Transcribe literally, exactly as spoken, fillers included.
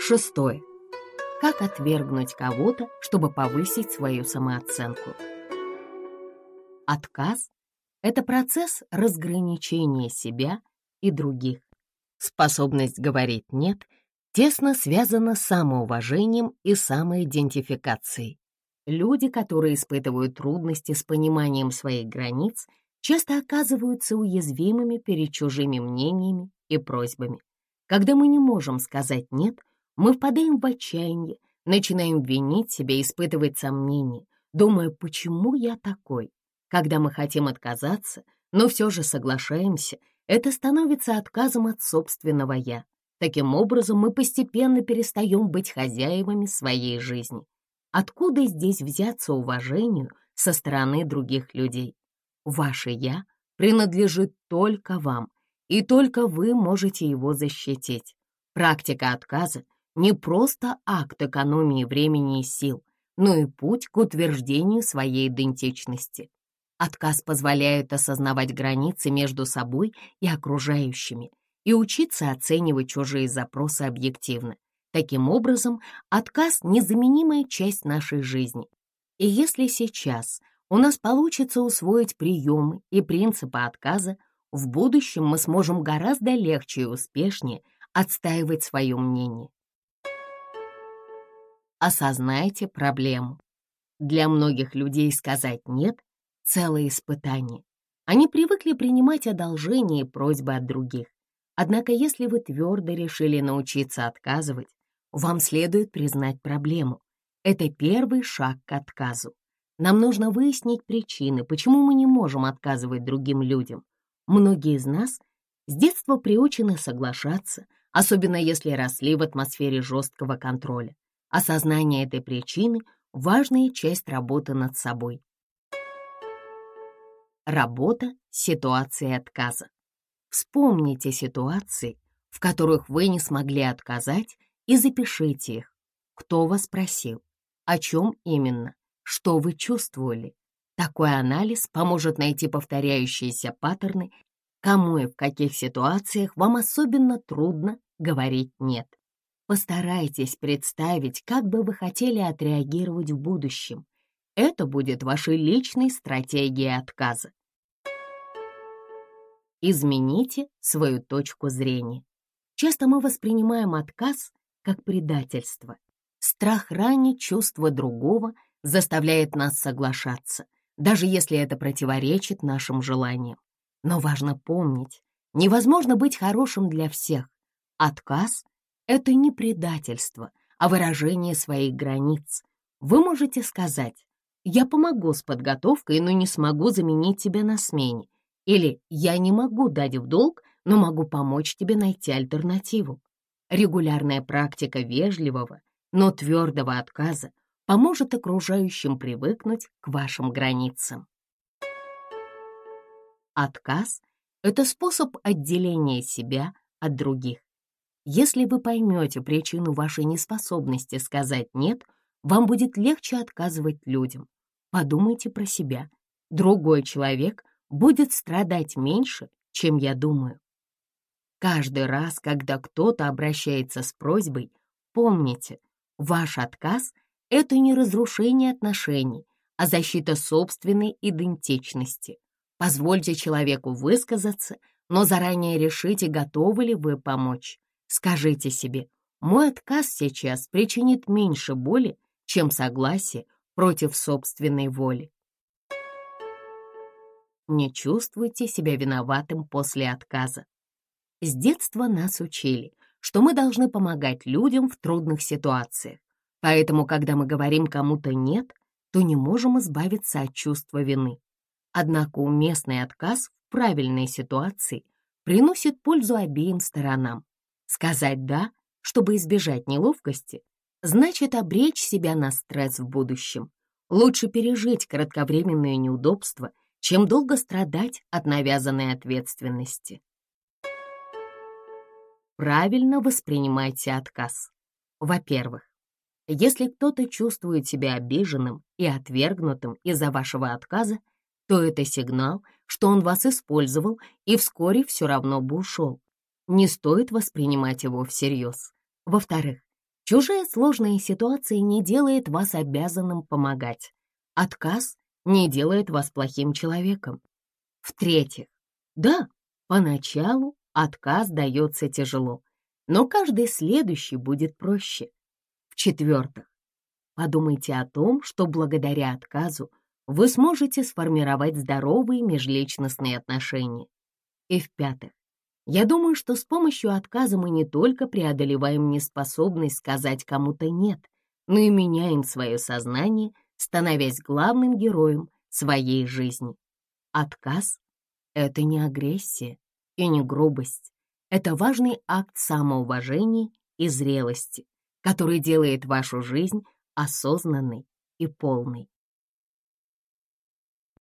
Шестое. Как отвергнуть кого-то, чтобы повысить свою самооценку? Отказ — это процесс разграничения себя и других. Способность говорить «нет» тесно связана с самоуважением и самоидентификацией. Люди, которые испытывают трудности с пониманием своих границ, часто оказываются уязвимыми перед чужими мнениями и просьбами. Когда мы не можем сказать «нет», мы впадаем в отчаяние, начинаем винить себя, испытывать сомнения, думая, почему я такой. Когда мы хотим отказаться, но все же соглашаемся, это становится отказом от собственного «я». Таким образом, мы постепенно перестаем быть хозяевами своей жизни. Откуда здесь взяться уважению со стороны других людей? Ваше «я» принадлежит только вам, и только вы можете его защитить. Практика отказа — не просто акт экономии времени и сил, но и путь к утверждению своей идентичности. Отказ позволяет осознавать границы между собой и окружающими и учиться оценивать чужие запросы объективно. Таким образом, отказ — незаменимая часть нашей жизни. И если сейчас у нас получится усвоить приемы и принципы отказа, в будущем мы сможем гораздо легче и успешнее отстаивать свое мнение. Осознайте проблему. Для многих людей сказать «нет» — целое испытание. Они привыкли принимать одолжения и просьбы от других. Однако, если вы твердо решили научиться отказывать, вам следует признать проблему. Это первый шаг к отказу. Нам нужно выяснить причины, почему мы не можем отказывать другим людям. Многие из нас с детства приучены соглашаться, особенно если росли в атмосфере жесткого контроля. Осознание этой причины — важная часть работы над собой. Работа с ситуацией отказа. Вспомните ситуации, в которых вы не смогли отказать, и запишите их. Кто вас просил? О чем именно? Что вы чувствовали? Такой анализ поможет найти повторяющиеся паттерны, кому и в каких ситуациях вам особенно трудно говорить «нет». Постарайтесь представить, как бы вы хотели отреагировать в будущем. Это будет вашей личной стратегией отказа. Измените свою точку зрения. Часто мы воспринимаем отказ как предательство. Страх ранить чувства другого заставляет нас соглашаться, даже если это противоречит нашим желаниям. Но важно помнить, невозможно быть хорошим для всех. Отказ — это не предательство, а выражение своих границ. Вы можете сказать: «Я помогу с подготовкой, но не смогу заменить тебя на смене». Или «Я не могу дать в долг, но могу помочь тебе найти альтернативу». Регулярная практика вежливого, но твердого отказа поможет окружающим привыкнуть к вашим границам. Отказ — это способ отделения себя от других. Если вы поймете причину вашей неспособности сказать «нет», вам будет легче отказывать людям. Подумайте про себя. Другой человек будет страдать меньше, чем я думаю. Каждый раз, когда кто-то обращается с просьбой, помните, ваш отказ — это не разрушение отношений, а защита собственной идентичности. Позвольте человеку высказаться, но заранее решите, готовы ли вы помочь. Скажите себе: мой отказ сейчас причинит меньше боли, чем согласие против собственной воли. Не чувствуйте себя виноватым после отказа. С детства нас учили, что мы должны помогать людям в трудных ситуациях. Поэтому, когда мы говорим кому-то «нет», то не можем избавиться от чувства вины. Однако уместный отказ в правильной ситуации приносит пользу обеим сторонам. Сказать «да», чтобы избежать неловкости, значит обречь себя на стресс в будущем. Лучше пережить кратковременные неудобства, чем долго страдать от навязанной ответственности. Правильно воспринимайте отказ. Во-первых, если кто-то чувствует себя обиженным и отвергнутым из-за вашего отказа, то это сигнал, что он вас использовал и вскоре все равно бы ушел. Не стоит воспринимать его всерьез. Во-вторых, Чужая сложная ситуация не делает вас обязанным помогать. Отказ не делает вас плохим человеком. В-третьих, да, поначалу отказ дается тяжело, но каждый следующий будет проще. В-четвертых, подумайте о том, что благодаря отказу вы сможете сформировать здоровые межличностные отношения. И в-пятых, я думаю, что с помощью отказа мы не только преодолеваем неспособность сказать кому-то «нет», но и меняем свое сознание, становясь главным героем своей жизни. Отказ — это не агрессия и не грубость. Это важный акт самоуважения и зрелости, который делает вашу жизнь осознанной и полной.